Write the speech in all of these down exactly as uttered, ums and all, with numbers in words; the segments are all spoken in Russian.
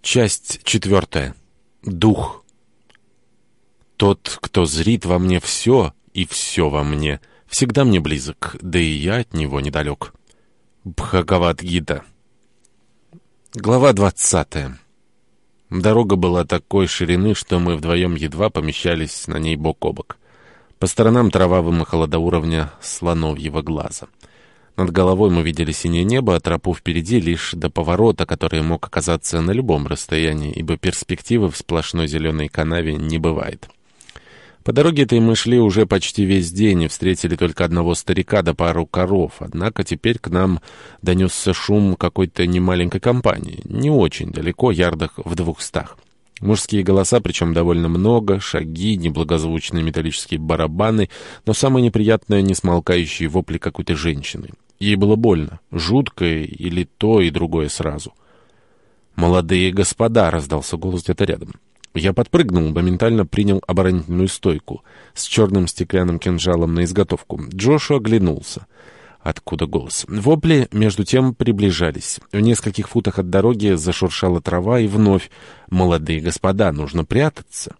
Часть четвертая. Дух. Тот, кто зрит во мне все, и все во мне, всегда мне близок, да и я от него недалек. Бхагавад-гита. Глава двадцатая. Дорога была такой ширины, что мы вдвоем едва помещались на ней бок о бок. По сторонам трава вымахала до уровня слоновьего глаза. Над головой мы видели синее небо, а тропу впереди лишь до поворота, который мог оказаться на любом расстоянии, ибо перспективы в сплошной зеленой канаве не бывает. По дороге этой мы шли уже почти весь день и встретили только одного старика да пару коров, однако теперь к нам донесся шум какой-то немаленькой компании, не очень далеко, ярдах в двухстах. Мужские голоса, причем довольно много, шаги, неблагозвучные металлические барабаны, но самое неприятное — несмолкающие вопли какой-то женщины. Ей было больно, жутко или то и другое сразу. «Молодые господа!» — раздался голос где-то рядом. Я подпрыгнул, моментально принял оборонительную стойку с черным стеклянным кинжалом на изготовку. Джошуа оглянулся. Откуда голос? Вопли, между тем, приближались. В нескольких футах от дороги зашуршала трава, и вновь: «Молодые господа, нужно прятаться!»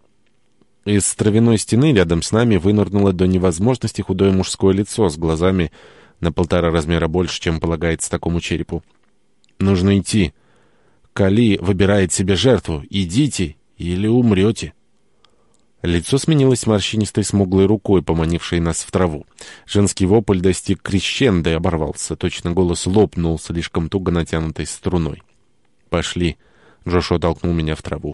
Из травяной стены рядом с нами вынырнуло до невозможности худое мужское лицо с глазами на полтора размера больше, чем полагается такому черепу. «Нужно идти. Кали выбирает себе жертву. Идите, или умрете». Лицо сменилось морщинистой смуглой рукой, поманившей нас в траву. Женский вопль достиг крещендо и оборвался. Точно голос лопнул слишком туго натянутой струной. «Пошли!» — Джошуа толкнул меня в траву.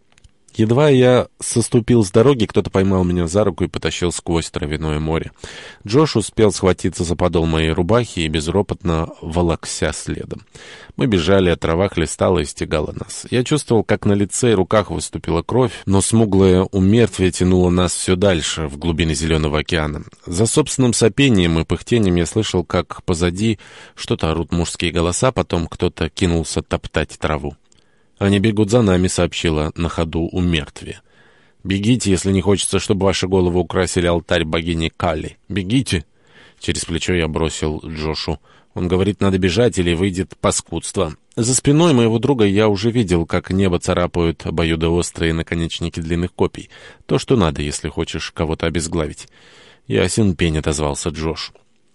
Едва я соступил с дороги, кто-то поймал меня за руку и потащил сквозь травяное море. Джош успел схватиться за подол моей рубахи и безропотно волокся следом. Мы бежали, а трава хлестала и стегала нас. Я чувствовал, как на лице и руках выступила кровь, но смуглое умертвие тянуло нас все дальше, в глубины Зеленого океана. За собственным сопением и пыхтением я слышал, как позади что-то орут мужские голоса, потом кто-то кинулся топтать траву. «Они бегут за нами», — сообщила на ходу умертвие. «Бегите, если не хочется, чтобы ваши головы украсили алтарь богини Кали. Бегите!» Через плечо я бросил Джошу. Он говорит, надо бежать, или выйдет паскудство. За спиной моего друга я уже видел, как небо царапают обоюдоострые наконечники длинных копий. То, что надо, если хочешь кого-то обезглавить. «Ясен пень», — отозвался Джош.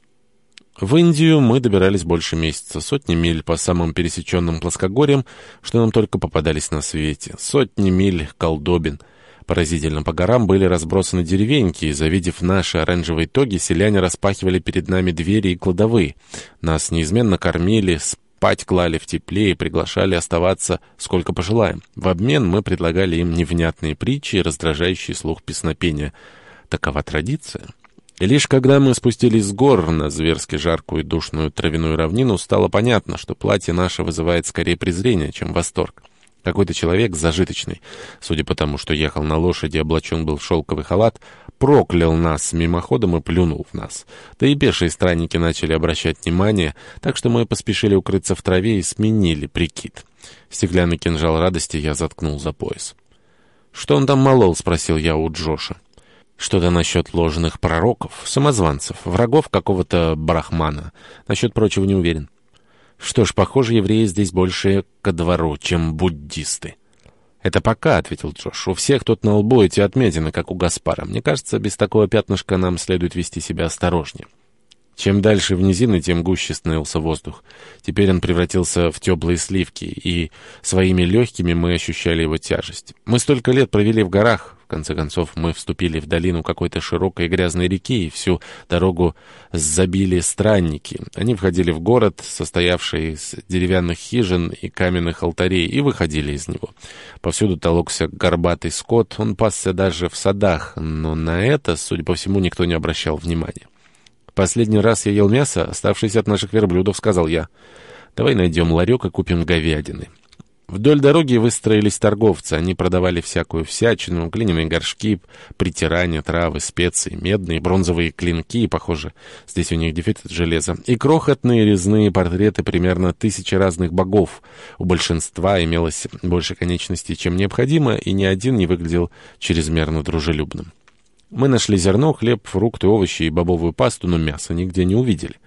В Индию мы добирались больше месяца, сотни миль по самым пересеченным плоскогорьям, что нам только попадались на свете, сотни миль колдобин. Поразительно, по горам были разбросаны деревеньки, и, завидев наши оранжевые тоги, селяне распахивали перед нами двери и кладовые. Нас неизменно кормили, спать клали в тепле и приглашали оставаться сколько пожелаем. В обмен мы предлагали им невнятные притчи и раздражающий слух песнопения. Такова традиция. И лишь когда мы спустились с гор на зверски жаркую и душную травяную равнину, стало понятно, что платье наше вызывает скорее презрение, чем восторг. Какой-то человек зажиточный, судя по тому, что ехал на лошади, облачен был в шелковый халат, проклял нас мимоходом и плюнул в нас. Да и пешие странники начали обращать внимание, так что мы поспешили укрыться в траве и сменили прикид. Стеклянный кинжал радости я заткнул за пояс. «Что он там молол?» — спросил я у Джоша. «Что-то насчет ложных пророков, самозванцев, врагов какого-то брахмана. Насчет прочего не уверен». «Что ж, похоже, евреи здесь больше ко двору, чем буддисты». «Это пока», — ответил Джош. «У всех тут на лбу эти отметины, как у Гаспара. Мне кажется, без такого пятнышка нам следует вести себя осторожнее». Чем дальше в низины, тем гуще становился воздух. Теперь он превратился в теплые сливки, и своими легкими мы ощущали его тяжесть. Мы столько лет провели в горах. В конце концов, мы вступили в долину какой-то широкой грязной реки, и всю дорогу забили странники. Они входили в город, состоявший из деревянных хижин и каменных алтарей, и выходили из него. Повсюду толокся горбатый скот, он пасся даже в садах, но на это, судя по всему, никто не обращал внимания. «Последний раз я ел мясо, оставшееся от наших верблюдов», — сказал я. «Давай найдем ларек и купим говядины». Вдоль дороги выстроились торговцы. Они продавали всякую всячину, глиняные горшки, притирания, травы, специи, медные, бронзовые клинки, похоже, здесь у них дефицит железа, и крохотные резные портреты примерно тысячи разных богов. У большинства имелось больше конечностей, чем необходимо, и ни один не выглядел чрезмерно дружелюбным. Мы нашли зерно, хлеб, фрукты, овощи и бобовую пасту, но мяса нигде не увидели.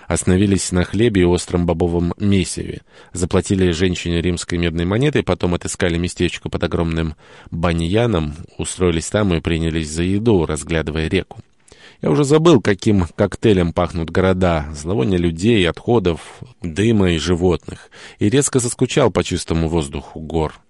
Остановились на хлебе и остром бобовом месиве. Заплатили женщине римской медной монетой, потом отыскали местечко под огромным баньяном, устроились там и принялись за еду, разглядывая реку. Я уже забыл, каким коктейлем пахнут города, зловоние людей, отходов, дыма и животных, и резко заскучал по чистому воздуху гор.